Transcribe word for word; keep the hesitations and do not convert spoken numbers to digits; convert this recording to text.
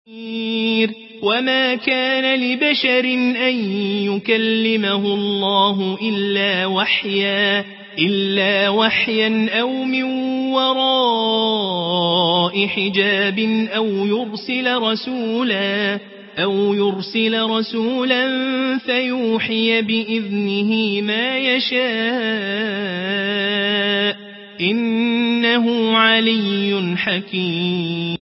وما كان لبشر أن يكلمه الله إلا وحيا إلا وحيا أو من وراء حجاب أو يرسل رسولا أو يرسل رسولا فيوحي بإذنه ما يشاء إنه علي حكيم.